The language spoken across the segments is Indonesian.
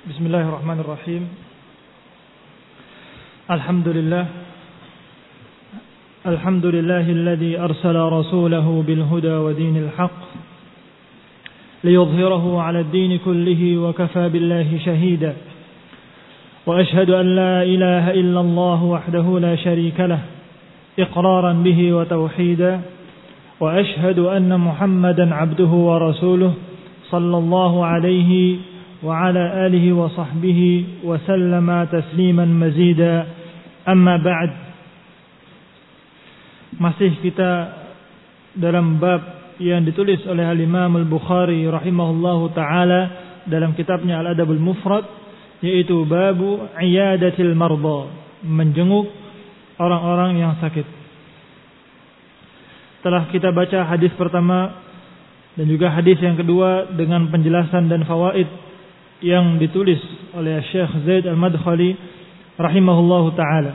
Bismillahirrahmanirrahim. Alhamdulillahilladzi arsala rasulahu bil huda wa dinil haqq liyudhhirahu 'ala ad-din kullihi wa kafaa billahi shahida. Wa ashhadu an la ilaha illallah wahdahu la sharika lah iqraran bihi wa tauhida. Wa ashhadu anna Muhammadan 'abduhu wa rasuluhu sallallahu alaihi وعلى آله وصحبه وسلم تسليما مزيدا. أما بعد. Masih kita dalam bab yang ditulis oleh Al-Imam Al-Bukhari rahimahullahu taala dalam kitabnya Al-Adabul Mufrad, yaitu babu iyadatil marda, menjenguk orang-orang yang sakit. Telah kita baca hadis pertama dan juga hadis yang kedua dengan penjelasan dan fawaid yang ditulis oleh Syekh Zaid Al-Madkhali rahimahullahu taala.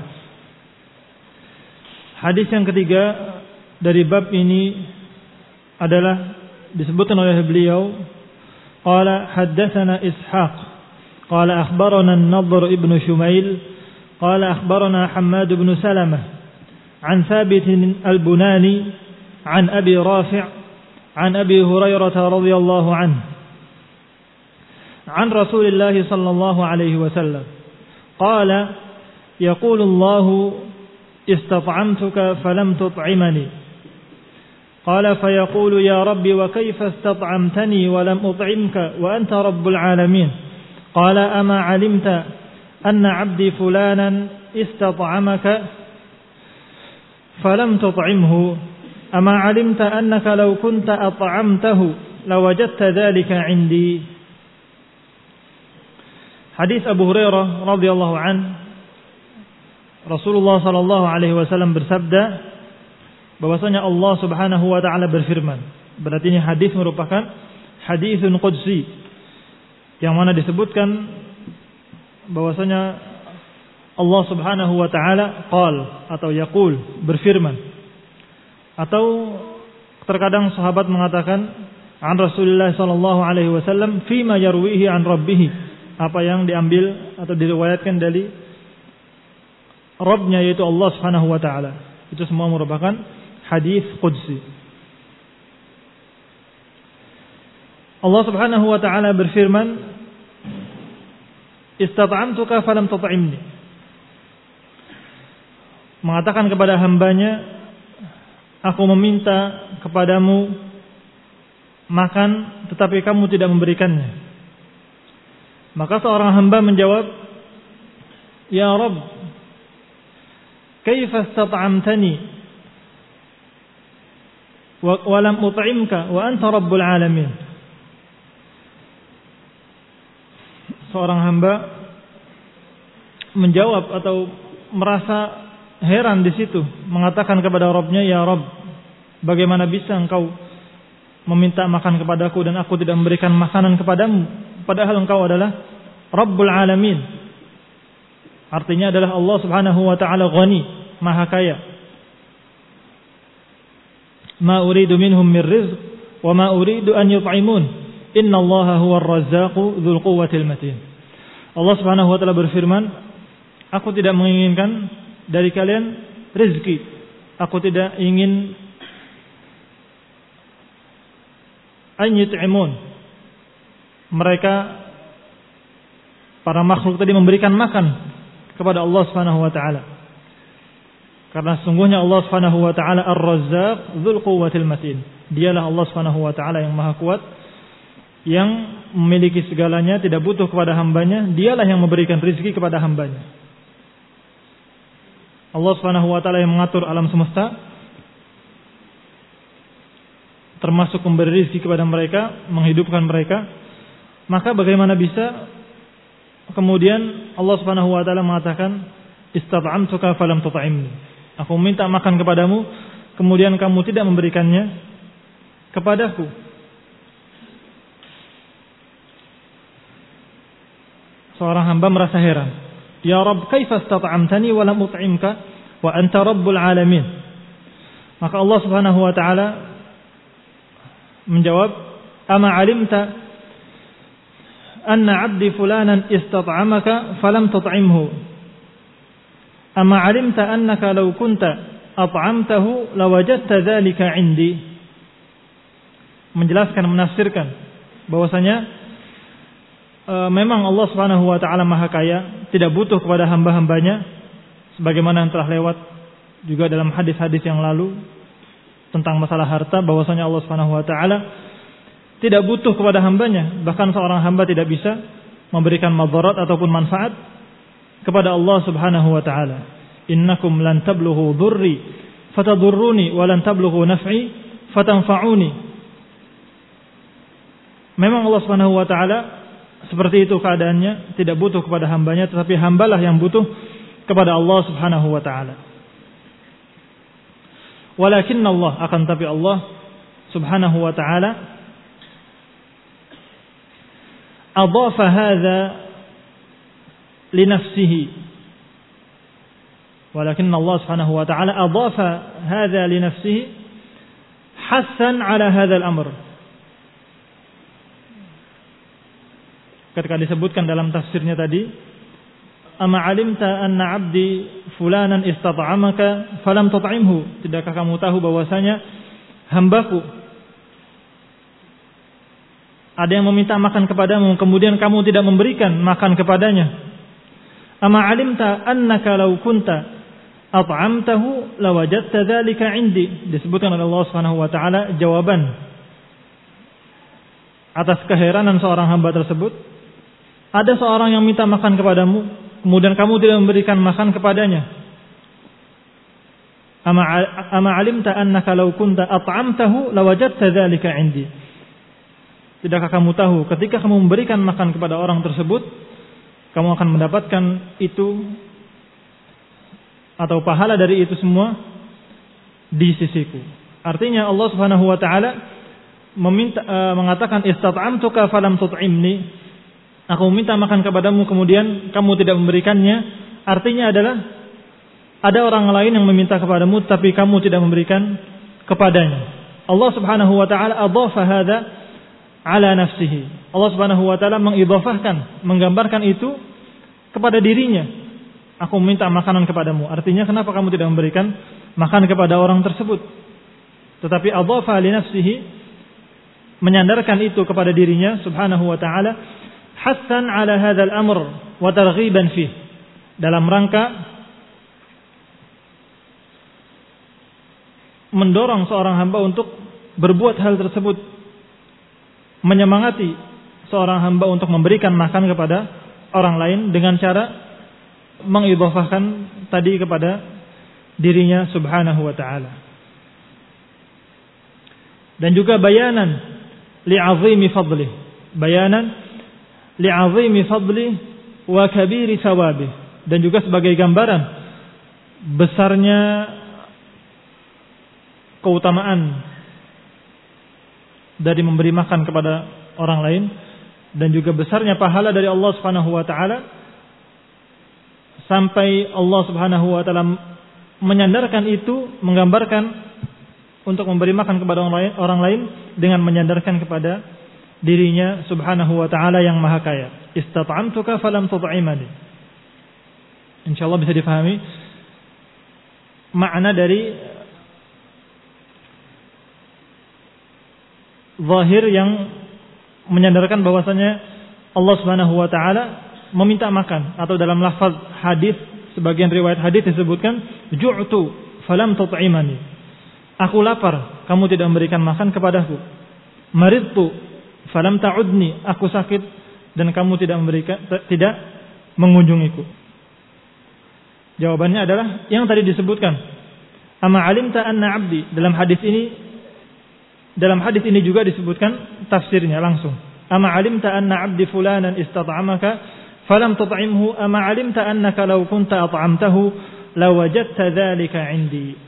Hadis yang ketiga dari bab ini adalah disebutkan oleh beliau, qala haddatsana Ishaq qala akhbarana An-Nadhr ibn Shumail qala akhbarana Hammad ibn Salamah an Thabit al-Bunani an Abi Rafi' an Abi Hurairah radhiyallahu anhu عن رسول الله صلى الله عليه وسلم قال يقول الله استطعمتك فلم تطعمني قال فيقول يا رب وكيف استطعمتني ولم أطعمك وأنت رب العالمين قال أما علمت أن عبدي فلانا استطعمك فلم تطعمه أما علمت أنك لو كنت أطعمته لوجدت ذلك عندي. Hadis Abu Hurairah radhiyallahu an, Rasulullah sallallahu alaihi wasallam bersabda bahwasanya Allah Subhanahu wa taala berfirman. Berarti ini hadis merupakan hadisun qudsi yang mana disebutkan bahwasanya Allah Subhanahu wa taala qal atau yaqul, berfirman. Atau terkadang sahabat mengatakan an Rasulullah sallallahu alaihi wasallam fima yarwihi an rabbih, apa yang diambil atau diriwayatkan dari Rabbnya, yaitu Allah Subhanahu wa taala. Itu semua merupakan hadis qudsi. Allah Subhanahu wa taala berfirman, istat'amtuka falam tut'imni. Mengatakan kepada hambanya, aku meminta kepadamu makan tetapi kamu tidak memberikannya. Maka seorang hamba menjawab, ya Rabb, kaifa istat'amtani wa lam ut'imka wa anta rabbul alamin. Seorang hamba menjawab atau merasa heran di situ, mengatakan kepada Rabbnya, ya Rabb, bagaimana bisa engkau meminta makan kepadaku dan aku tidak memberikan makanan kepadamu, padahal engkau adalah Rabbul Alamin. Artinya adalah Allah Subhanahu wa taala ghani, maha kaya. Ma uridu minhum min rizq wa ma uridu an yut'imun. Innallaha huwar razzaqu dzul quwwatil matin. Allah Subhanahu wa taala berfirman, aku tidak menginginkan dari kalian rezeki. Aku tidak ingin an yut'imun. Mereka para makhluk tadi memberikan makan kepada Allah Subhanahu wa taala. Karena sungguhnya Allah Subhanahu wa taala Ar-Razzaq dzul quwwatil matin. Dialah Allah Subhanahu wa taala yang maha kuat, yang memiliki segalanya, tidak butuh kepada hambanya. Dialah yang memberikan rezeki kepada hambanya. Allah Subhanahu wa taala yang mengatur alam semesta, termasuk memberi rezeki kepada mereka, menghidupkan mereka. Maka bagaimana bisa kemudian Allah Subhanahu wa taala mengatakan istat'amtuka falam tut'imni. Aku minta makan kepadamu, kemudian kamu tidak memberikannya kepadaku. Seorang hamba merasa heran. Ya Rabb, kaifa istat'amtani wa lam ut'imka wa anta rabbul alamin. Maka Allah Subhanahu wa taala menjawab, ama alimta anna 'abdi fulanan istat'amaka falam tut'imhu. Amma 'alimta annaka law kunta at'amtahu lawajadta dzalika 'indi. Menjelaskan, menafsirkan bahwasanya memang Allah Subhanahu wa taala Maha Kaya, tidak butuh kepada hamba-hambanya sebagaimana yang telah lewat juga dalam hadis-hadis yang lalu tentang masalah harta, bahwasanya Allah Subhanahu wa taala tidak butuh kepada hambanya, bahkan seorang hamba tidak bisa memberikan madarat ataupun manfaat kepada Allah Subhanahu wa taala. Innakum lan tablughu dhurri fatadurruni wa lan tablughu naf'i fatanfa'uni. Memang Allah Subhanahu wa taala seperti itu keadaannya, tidak butuh kepada hambanya, tetapi hambalah yang butuh kepada Allah Subhanahu wa taala. Walakin Allah, akan tapi Allah Subhanahu wa taala adhafa hadza li nafsihi. Walakin Allah Subhanahu wa taala adhafa hadza li nafsihi hassan ala hadza al-amr. Ketika disebutkan dalam tafsirnya tadi, amma alimta anna 'abdi fulanan istat'amaka falam tut'imhu, tidakkah kamu tahu bahwasanya hambaku ada yang meminta makan kepadamu, kemudian kamu tidak memberikan makan kepadanya. Ama alimta annaka law kunta at'amtahu lawajadta dzalika 'indi. Disebutkan oleh Allah Subhanahu wa taala jawaban atas keheranan seorang hamba tersebut. Ada seorang yang minta makan kepadamu, kemudian kamu tidak memberikan makan kepadanya. Ama alimta annaka law kunta at'amtahu lawajadta dzalika 'indi. Tidakkah kamu tahu ketika kamu memberikan makan kepada orang tersebut, kamu akan mendapatkan itu atau pahala dari itu semua di sisiku. Artinya Allah Subhanahu wa taala mengatakan istat'amtuka falam tut'imni. Aku meminta makan kepadamu kemudian kamu tidak memberikannya. Artinya adalah ada orang lain yang meminta kepadamu tapi kamu tidak memberikan kepadanya. Allah Subhanahu wa taala adhafa hadza ala nafsihi. Allah Subhanahu wa taala mengidhafahkan, menggambarkan itu kepada dirinya. Aku meminta makanan kepadamu. Artinya kenapa kamu tidak memberikan makan kepada orang tersebut? Tetapi adhafa li nafsihi, menyandarkan itu kepada dirinya Subhanahu wa taala, hassan ala hadzal amr wa targhiban fih, dalam rangka mendorong seorang hamba untuk berbuat hal tersebut, menyemangati seorang hamba untuk memberikan makan kepada orang lain dengan cara mengidhafahkan tadi kepada dirinya Subhanahu wa taala. Dan juga bayanan li'azimi fadli, bayanan li'azimi fadli wa kabiri thawabih, dan juga sebagai gambaran besarnya keutamaan dari memberi makan kepada orang lain, dan juga besarnya pahala dari Allah Subhanahu wa taala, sampai Allah Subhanahu wa taala menyandarkan itu, menggambarkan untuk memberi makan kepada orang lain dengan menyandarkan kepada dirinya Subhanahu wa taala yang Maha Kaya. Istat'amtuka falam tut'imani. Insyaallah bisa difahami makna dari zahir yang menyandarkan bahwasanya Allah Subhanahu wa taala meminta makan, atau dalam lafaz hadis, sebagian riwayat hadis disebutkan ju'tu falam tut'imani. Aku lapar, kamu tidak memberikan makan kepadaku. Maridtu falam ta'udni, aku sakit dan kamu tidak mengunjungiku. Jawabannya adalah yang tadi disebutkan. Ama alimta anna 'abdi, dalam hadis ini juga disebutkan tafsirnya langsung. Ama alimta anna 'abdi fulanan istat'amaka falam tut'imhu, ama alimta annaka law kunta at'amtahu lawajadta dzalika 'indi.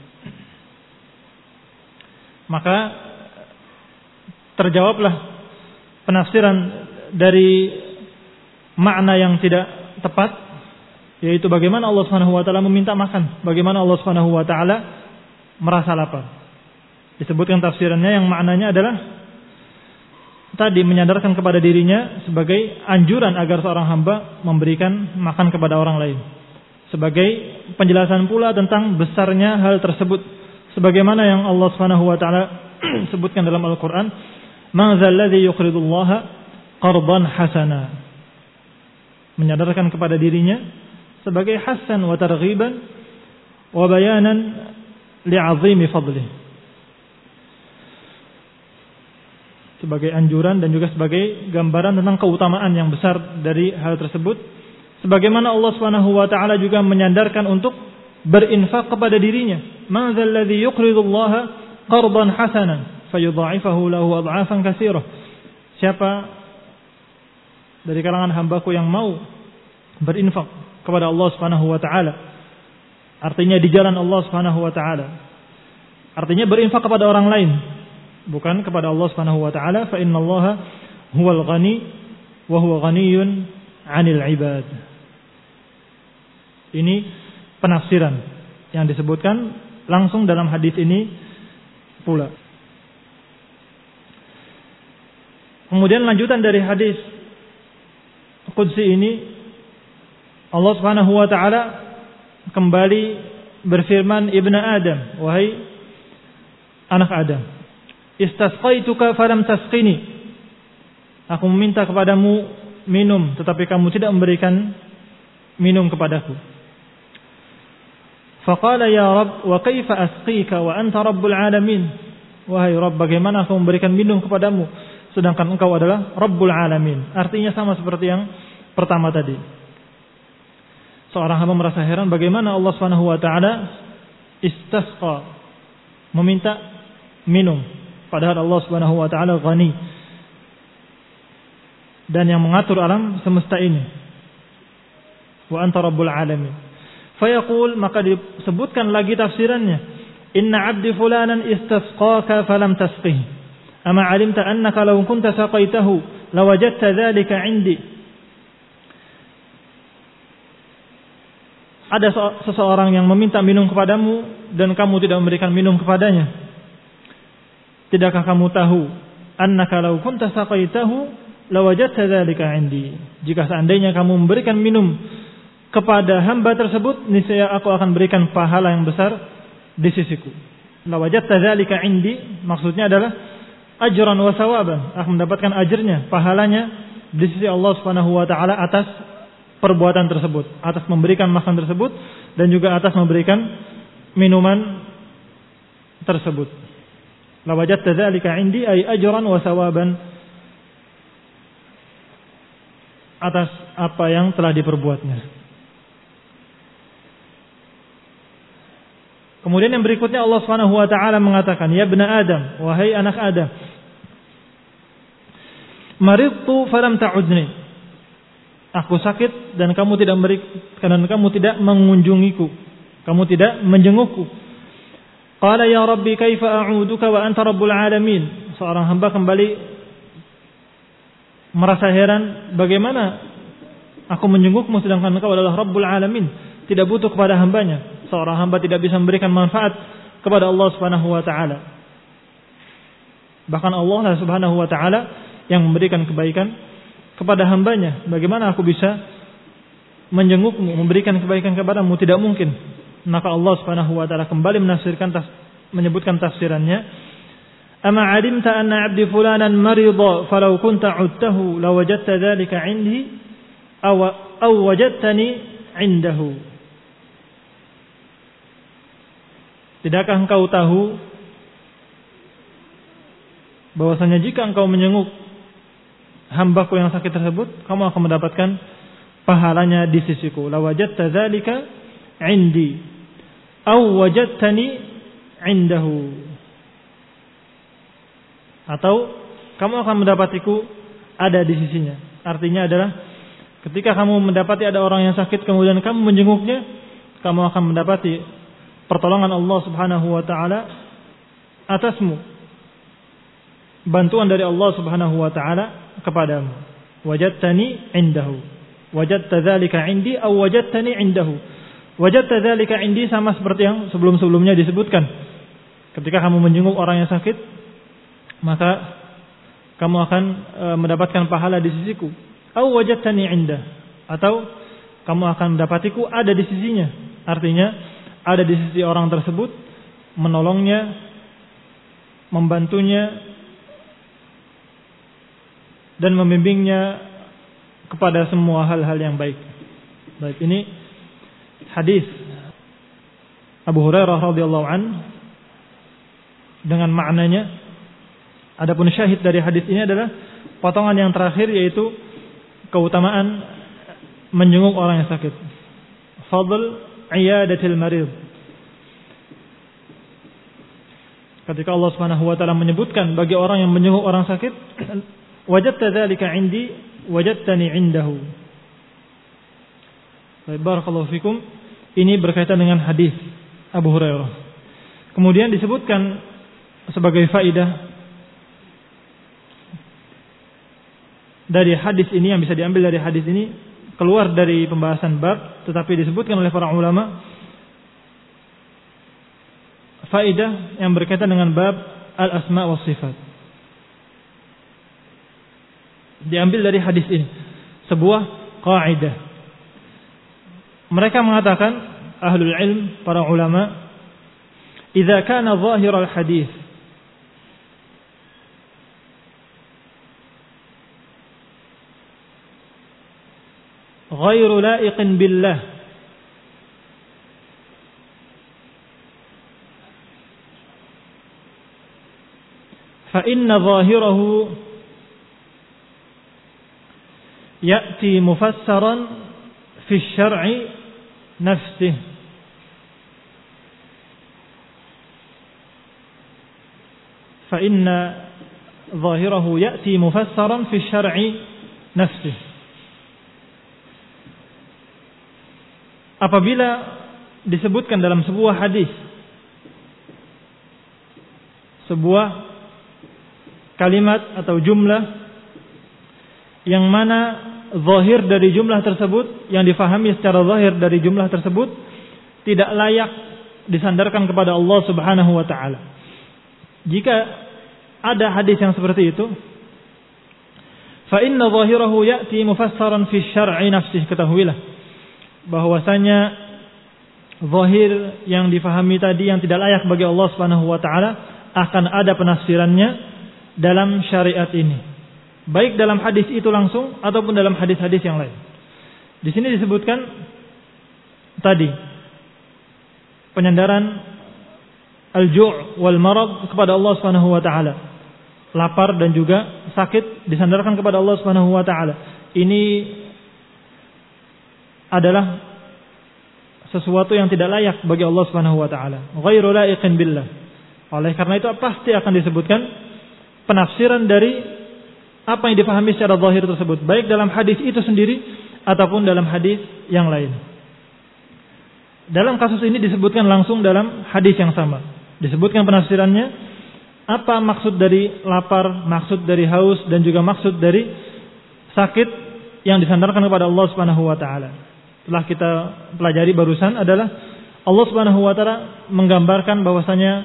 Maka terjawablah penafsiran dari makna yang tidak tepat, yaitu bagaimana Allah Subhanahu wa taala meminta makan, bagaimana Allah Subhanahu wa taala merasa lapar. Disebutkan tafsirannya yang maknanya adalah tadi menyandarkan kepada dirinya sebagai anjuran agar seorang hamba memberikan makan kepada orang lain. Sebagai penjelasan pula tentang besarnya hal tersebut. Sebagaimana yang Allah Subhanahu wa taala sebutkan dalam Al-Qur'an, "Man dzal ladzi yuqridullaha qardan hasana." Menyadarkan kepada dirinya sebagai hasan wa targhiban wa bayanan li'azimi fadlih. Sebagai anjuran dan juga sebagai gambaran tentang keutamaan yang besar dari hal tersebut. Sebagaimana Allah Subhanahu wa taala juga menyandarkan untuk berinfak kepada dirinya. Man dzal ladzi yuqridullaha qardan hasanan fayudha'ifahu lahu adha'afan katsirah. Siapa dari kalangan hambaku yang mau berinfak kepada Allah Subhanahu wa taala? Artinya di jalan Allah Subhanahu wa taala. Artinya berinfak kepada orang lain, bukan kepada Allah Subhanahu wa taala. Fa innallaha huwal ghani wa huwa ghaniyun 'anil 'ibad. Ini penafsiran yang disebutkan langsung dalam hadis ini pula. Kemudian lanjutan dari hadis Qudsi ini, Allah Subhanahu wa taala kembali berfirman, Ibnu Adam, wahai anak Adam, istasqaituka falam tasqini. Aku meminta kepadamu minum, tetapi kamu tidak memberikan minum kepadaku. Faqala ya Rabb, wa kaifa asqika wa anta rabbul alamin. Wahai Rabb, bagaimana aku memberikan minum kepadamu sedangkan engkau adalah Rabbul alamin. Artinya sama seperti yang pertama tadi. Seorang hamba merasa heran bagaimana Allah Subhanahu wa taala istasqa, meminta minum, padahal Allah Subhanahu wa taala ghani dan yang mengatur alam semesta ini. Wa anta rabbul alamin. Fayaqul, maka disebutkan lagi tafsirannya, inna 'abdi fulanan istasqaka falam tasqih. Ama 'alimta annaka law kunta saqaitahu lawajadta dzalika 'indi. Ada seseorang yang meminta minum kepadamu dan kamu tidak memberikan minum kepadanya. Tidakkah kamu tahu annaka law kunta saqaitahu lawajadta dzalika 'indi? Jika seandainya kamu memberikan minum kepada hamba tersebut, niscaya aku akan berikan pahala yang besar di sisiku. Lawajadta dzalika 'indi maksudnya adalah ajran wa sawaban, akan mendapatkan ajrnya, pahalanya di sisi Allah Subhanahu wa taala atas perbuatan tersebut, atas memberikan makan tersebut dan juga atas memberikan minuman tersebut. La wajadta dzalika 'indi ay ajran wa sawaban, atas apa yang telah diperbuatnya. Kemudian yang berikutnya Allah Subhanahu wa taala mengatakan, ya ibna Adam, wahai anak Adam, maridtu falam ta'udni. Aku sakit dan kamu tidak mengunjungiku, kamu tidak menjengukku. Qala ya Rabbi kaifa a'uduka wa anta rabbul alamin. Seorang hamba kembali merasa heran, bagaimana aku menjengukmu sedangkan engkau adalah Rabbul alamin, tidak butuh kepada hambanya. Seorang hamba tidak bisa memberikan manfaat kepada Allah Subhanahu wa taala. Bahkan Allah Subhanahu wa taala yang memberikan kebaikan kepada hambanya. Bagaimana aku bisa menjengukmu, memberikan kebaikan kepadamu? Tidak mungkin. Maka Allah Subhanahu wa taala kembali menyebutkan tafsirannya. Ama 'alimta anna 'abdi fulanan marida falau kunta 'udtahu lawajadta dzalika 'indi aw wajadtani 'indahu. Tidakkah engkau tahu bahwasanya jika engkau menjenguk hambaku yang sakit tersebut, kamu akan mendapatkan pahalanya di sisiku. La wajadta dzalika 'indi aw wajadtani 'indahu. Atau kamu akan mendapatiku ada di sisinya. Artinya adalah ketika kamu mendapati ada orang yang sakit kemudian kamu menjenguknya, kamu akan mendapati pertolongan Allah Subhanahu wa taala atasmu, bantuan dari Allah Subhanahu wa taala kepadamu. Wajadtani 'indahu, wajadta dzalika 'indi aw wajadtani 'indahu. Wajadta dzalika 'indi sama seperti yang sebelum-sebelumnya disebutkan. Ketika kamu menjenguk orang yang sakit, maka kamu akan mendapatkan pahala di sisiku. Aw wajadtani indah, atau kamu akan mendapatiku ada di sisinya. Artinya ada di sisi orang tersebut, menolongnya, membantunya, dan membimbingnya kepada semua hal-hal yang baik. Baik, ini hadis Abu Hurairah radhiyallahu an dengan maknanya. Adapun syahid dari hadis ini adalah potongan yang terakhir, yaitu keutamaan menjenguk orang yang sakit. Fadl iyadatil marid. Ketika Allah Subhanahu wa taala menyebutkan bagi orang yang menjenguk orang sakit, wajadta dzalika indi wajadtani indahu. Barakallahu fikum. Ini berkaitan dengan hadis Abu Hurairah. Kemudian disebutkan sebagai faidah dari hadis ini, yang bisa diambil dari hadis ini, keluar dari pembahasan bab, tetapi disebutkan oleh para ulama faidah yang berkaitan dengan bab al-asma wa sifat. Diambil dari hadis ini sebuah kaidah. Mereka mengatakan, ahlul ilm, para ulama, idza kana zahir al-hadis غير لائق بالله فإن ظاهره يأتي مفسرا في الشرع نفسه فإن ظاهره يأتي مفسرا في الشرع نفسه. Apabila disebutkan dalam sebuah hadis sebuah kalimat atau jumlah yang mana zahir dari jumlah tersebut, yang difahami secara zahir dari jumlah tersebut tidak layak disandarkan kepada Allah Subhanahu wa taala. Jika ada hadis yang seperti itu, fa inna zahirahu ya'ti mufassaran fi syar'i nafsihi, ketahuilah bahwasanya zahir yang difahami tadi yang tidak layak bagi Allah Subhanahu wa taala akan ada penafsirannya dalam syariat ini, baik dalam hadis itu langsung ataupun dalam hadis-hadis yang lain. Di sini disebutkan tadi penyandaran al-ju' wal marad kepada Allah Subhanahu wa taala. Lapar dan juga sakit disandarkan kepada Allah Subhanahu wa taala. Ini adalah sesuatu yang tidak layak bagi Allah Subhanahu wa taala, ghairu laiqin billah. Oleh karena itu pasti akan disebutkan penafsiran dari apa yang dipahami secara zahir tersebut, baik dalam hadis itu sendiri ataupun dalam hadis yang lain. Dalam kasus ini disebutkan langsung dalam hadis yang sama. Disebutkan penafsirannya, apa maksud dari lapar, maksud dari haus, dan juga maksud dari sakit yang disandarkan kepada Allah Subhanahu wa taala. Telah kita pelajari barusan adalah Allah Subhanahu wa taala menggambarkan bahwasanya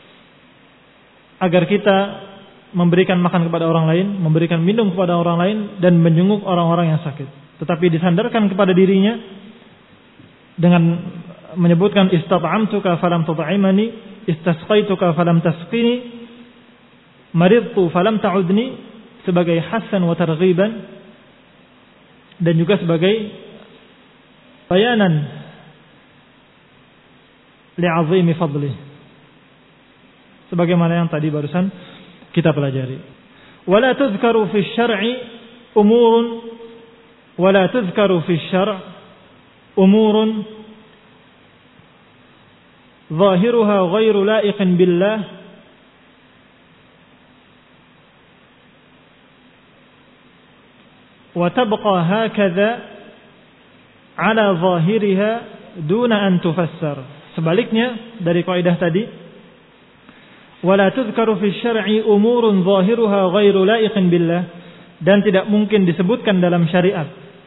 agar kita memberikan makan kepada orang lain, memberikan minum kepada orang lain, dan menjenguk orang-orang yang sakit. Tetapi disandarkan kepada dirinya dengan menyebutkan istat'amtuka falam tut'imani, istasqaituka falam tasqini, maridtu falam ta'udni, sebagai hasan wa targhiban, dan juga sebagai bayanan li'azimi fadlih, sebagaimana yang tadi barusan kita pelajari. Wala tuzkaru fi syar'i umurun wala tuzkaru fi syar' umurun zahiruha ghairu la'iqin billah wa tabqa hakadha ala zahiriha duna an tufassar. Sebaliknya dari kaidah tadi, wala tuzkaru fi syar'i umurun zahiruha ghairu la'iqin billah, dan tidak mungkin disebutkan dalam syariat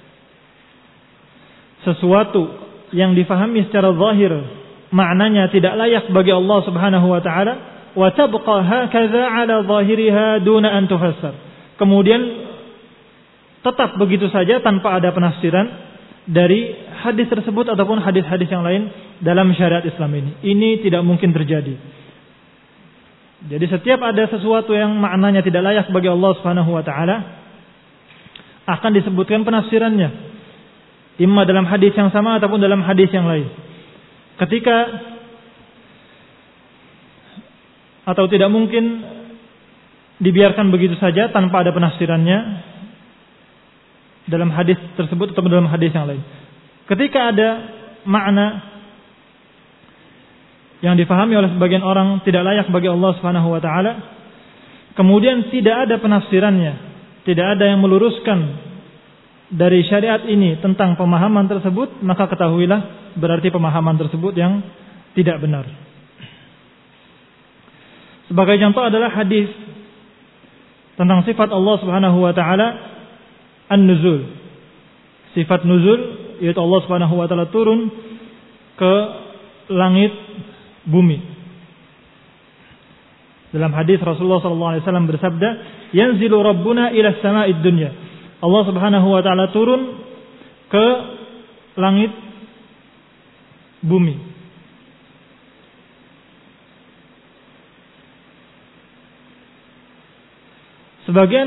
sesuatu yang difahami secara zahir maknanya tidak layak bagi Allah Subhanahu wa taala, wa tabqa hakadha ala zahiriha duna an tufassar, kemudian tetap begitu saja tanpa ada penafsiran dari hadis tersebut ataupun hadis-hadis yang lain dalam syariat Islam ini. Ini tidak mungkin terjadi. Jadi setiap ada sesuatu yang maknanya tidak layak bagi Allah Subhanahu wa taala, akan disebutkan penafsirannya, imma dalam hadis yang sama ataupun dalam hadis yang lain. Ketika atau tidak mungkin dibiarkan begitu saja tanpa ada penafsirannya dalam hadis tersebut atau dalam hadis yang lain. Ketika ada makna yang difahami oleh sebagian orang tidak layak bagi Allah Subhanahu wa taala, kemudian tidak ada penafsirannya, tidak ada yang meluruskan dari syariat ini tentang pemahaman tersebut, maka ketahuilah berarti pemahaman tersebut yang tidak benar. Sebagai contoh adalah hadis tentang sifat Allah Subhanahu wa taala an-nuzul. Sifat nuzul yaitu Allah Subhanahu wa taala turun ke langit bumi. Dalam hadis Rasulullah sallallahu alaihi wasallam bersabda, "Yanzilu rabbuna ila as-sama'id dunya." Allah Subhanahu wa taala turun ke langit bumi. Sebagian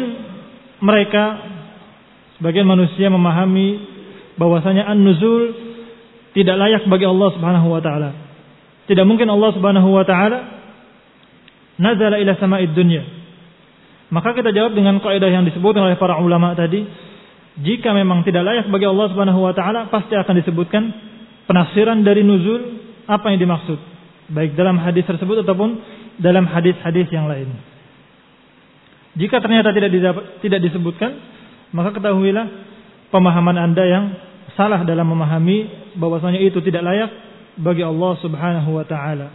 manusia memahami bahwasanya an-nuzul tidak layak bagi Allah Subhanahu wa taala. Tidak mungkin Allah Subhanahu wa taala nazala ila sama'id dunya. Maka kita jawab dengan kaidah yang disebutkan oleh para ulama tadi, jika memang tidak layak bagi Allah Subhanahu wa taala, pasti akan disebutkan penafsiran dari nuzul apa yang dimaksud, baik dalam hadis tersebut ataupun dalam hadis-hadis yang lain. Jika ternyata tidak disebutkan, maka ketahuilah pemahaman Anda yang salah dalam memahami bahwasanya itu tidak layak bagi Allah Subhanahu wa taala.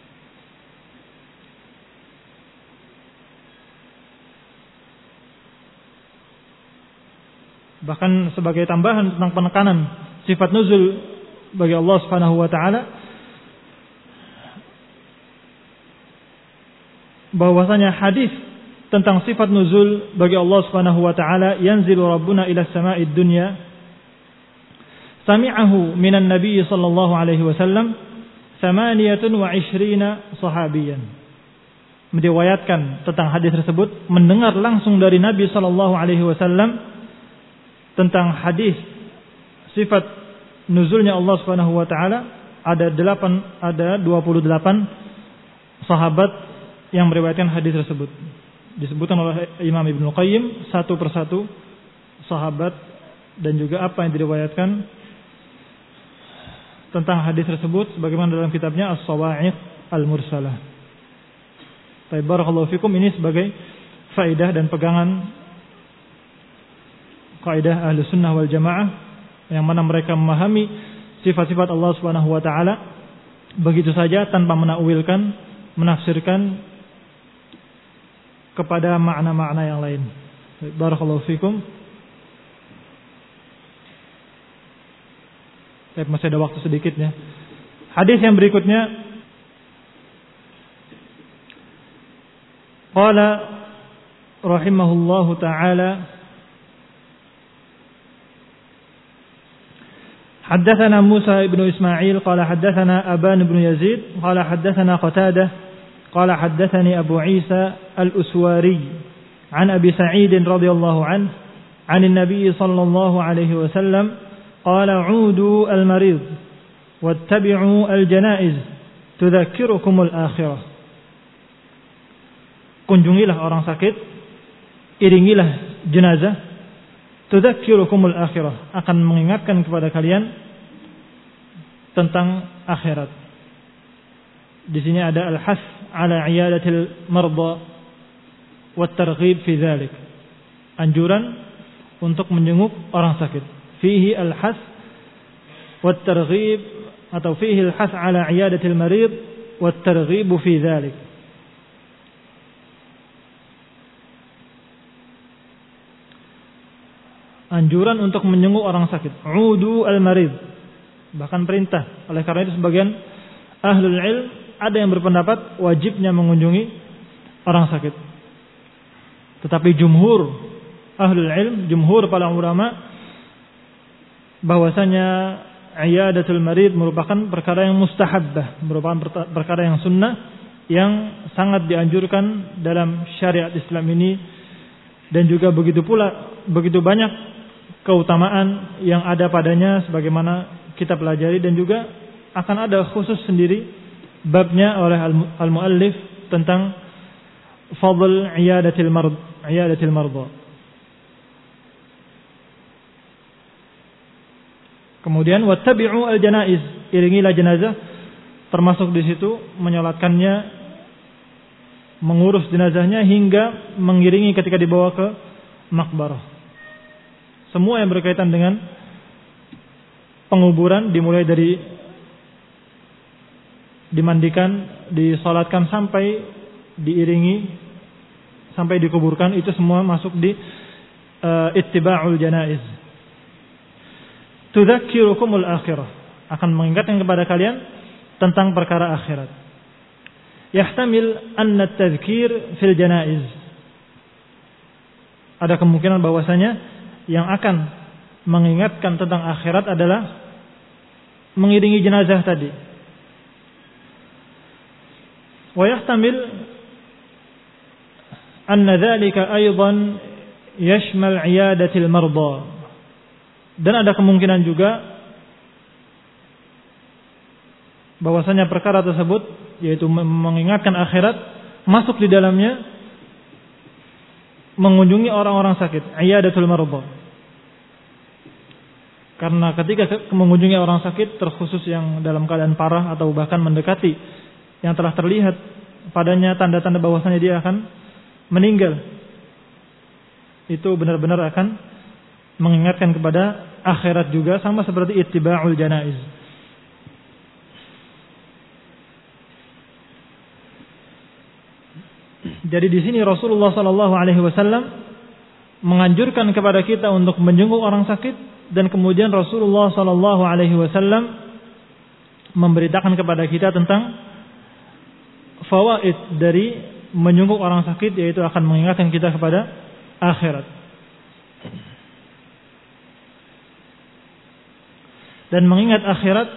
Bahkan sebagai tambahan tentang penekanan sifat nuzul bagi Allah Subhanahu wa taala, bahwasanya hadis tentang sifat nuzul bagi Allah Subhanahu wa taala, yanzilu rabbuna ila sama'id dunya, sami'ahu minan nabiy sallallahu alaihi wasallam 28 sahabiyan. Meriwayatkan tentang hadis tersebut, mendengar langsung dari Nabi sallallahu alaihi wasallam tentang hadis sifat nuzulnya Allah Subhanahu wa taala, ada 28 sahabat yang meriwayatkan hadis tersebut. Disebutkan oleh Imam Ibnu Qayyim satu persatu sahabat dan juga apa yang diriwayatkan tentang hadis tersebut sebagaimana dalam kitabnya As-Sawa'iq Al-Mursalah. Barakallahu fikum, ini sebagai faedah dan pegangan kaidah Ahlus Sunnah wal Jamaah yang mana mereka memahami sifat-sifat Allah Subhanahu wa taala begitu saja tanpa menakwilkan, menafsirkan kepada makna-makna yang lain. Barakallahu fikum. Masih ada waktu sedikitnya. Hadis yang berikutnya, qala rahimahullahu taala, حدثنا موسى بن إسماعيل قال حدثنا أبان بن يزيد قال حدثنا قتادة قال حدثني أبو عيسى الأسواري عن أبي سعيد رضي الله عنه عن النبي صلى الله عليه وسلم قال عودوا المريض واتبعوا الجنائز تذكركم الآخرة. Kunjungilah orang sakit, iringilah jenazah, tudzakirukumul akhirah, akan mengingatkan kepada kalian tentang akhirat. Di sini ada al-has ala iyadatil marda wa targhib fi dzalik. Anjuran untuk menjenguk orang sakit. Fihi al-has wa targhib, atau fihi al-has ala iyadatil marid wa targhib fi dzalik. Anjuran untuk menjenguk orang sakit. Udu al-marid. Bahkan perintah. Oleh karena itu sebagian ahlul ilm ada yang berpendapat wajibnya mengunjungi orang sakit. Tetapi jumhur ahlul ilm, jumhur para ulama, bahwasanya iyadatul marid merupakan perkara yang mustahabbah, merupakan perkara yang sunnah, yang sangat dianjurkan dalam syariat Islam ini, dan juga begitu banyak keutamaan yang ada padanya sebagaimana kita pelajari, dan juga akan ada khusus sendiri babnya oleh al-muallif tentang fadl iyadatil marda. Kemudian wattabi'u al-janaiz, iringilah jenazah, termasuk di situ menyolatkannya, mengurus jenazahnya hingga mengiringi ketika dibawa ke makbarah. Semua yang berkaitan dengan penguburan, dimulai dari dimandikan, disolatkan sampai diiringi, sampai dikuburkan, itu semua masuk di ittiba'ul janaiz. Tudzakirukumul akhirah, akan mengingatkan kepada kalian tentang perkara akhirat. Yahtamil anna tadzkir fil janaiz, ada kemungkinan bahwasanya yang akan mengingatkan tentang akhirat adalah mengiringi jenazah tadi. Wa yahtamil anna dzalika aidan yashmal iyadatil marda, dan ada kemungkinan juga bahwasanya perkara tersebut, yaitu mengingatkan akhirat, masuk di dalamnya mengunjungi orang-orang sakit, iyadatul marda. Karena ketika mengunjungi orang sakit, terkhusus yang dalam keadaan parah atau bahkan mendekati yang telah terlihat padanya tanda-tanda bahwasanya dia akan meninggal, itu benar-benar akan mengingatkan kepada akhirat juga, sama seperti ittiba'ul janaiz. Jadi di sini Rasulullah SAW menganjurkan kepada kita untuk menjenguk orang sakit, dan kemudian Rasulullah SAW memberitakan kepada kita tentang fawaid dari menjenguk orang sakit, yaitu akan mengingatkan kita kepada akhirat. Dan mengingat akhirat,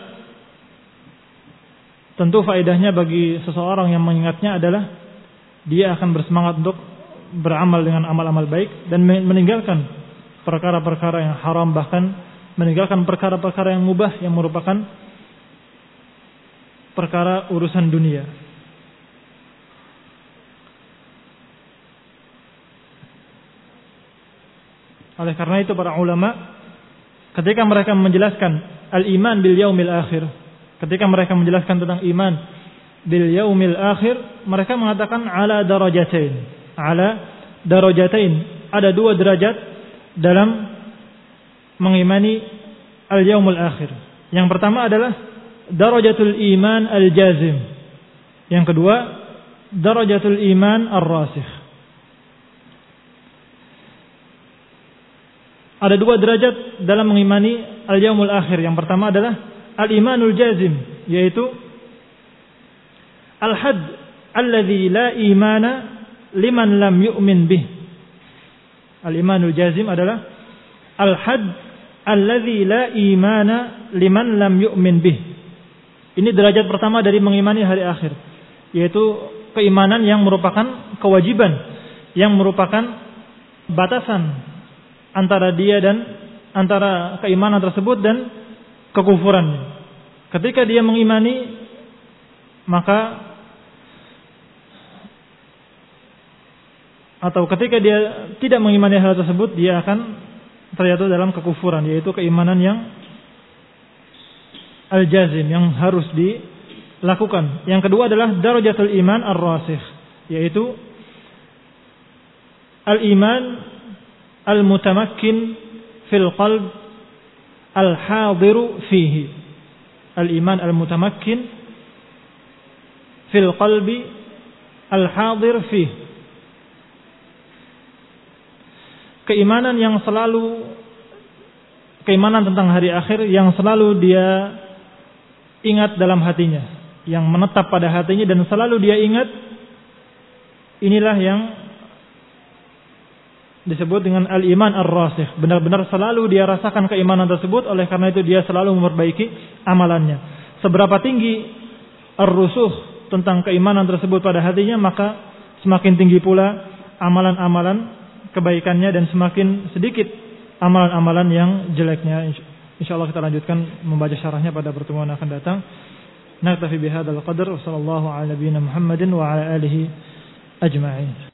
tentu faedahnya bagi seseorang yang mengingatnya adalah dia akan bersemangat untuk beramal dengan amal-amal baik dan meninggalkan perkara-perkara yang haram, bahkan meninggalkan perkara-perkara yang mubah yang merupakan perkara urusan dunia. Oleh karena itu para ulama ketika mereka menjelaskan al-iman bil yaumil akhir, ketika mereka menjelaskan tentang iman bil yaumil akhir, mereka mengatakan ala darajatain. Ada dua derajat dalam mengimani al-yaumul akhir. Yang pertama adalah darajatul iman al-jazim. Yang kedua, darajatul iman ar-rasikh. Ada dua derajat dalam mengimani al-yaumul akhir. Yang pertama adalah al-imanul jazim, yaitu al-hadd alladhi la imana liman lam yu'min bih. Al-imanul jazim adalah al-hadd alladhi la imana liman lam yu'min bih. Ini derajat pertama dari mengimani hari akhir, yaitu keimanan yang merupakan kewajiban, yang merupakan batasan antara dia dan antara keimanan tersebut dan kekufurannya. Ketika dia mengimani, maka atau ketika dia tidak mengimani hal tersebut, dia akan terjatuh dalam kekufuran, yaitu keimanan yang al-jazim, yang harus dilakukan. Yang kedua adalah darajatul iman ar-rasikh, yaitu al-iman al-mutamakkin fil qalb al-hadiru fihi. Al-iman al-mutamakkin fil qalbi al-hadir fihi. Keimanan yang selalu, keimanan tentang hari akhir yang selalu dia ingat dalam hatinya, yang menetap pada hatinya dan selalu dia ingat, inilah yang disebut dengan al-iman ar-rasikh. Benar-benar selalu dia rasakan keimanan tersebut, oleh karena itu dia selalu memperbaiki amalannya. Seberapa tinggi ar-rusuh tentang keimanan tersebut pada hatinya, maka semakin tinggi pula amalan-amalan kebaikannya dan semakin sedikit amalan-amalan yang jeleknya. Insyaallah kita lanjutkan membaca syarahnya pada pertemuan akan datang. Naktafi bihadzal qadar wa sallallahu ala nabiyyina Muhammadin wa ala alihi ajma'in.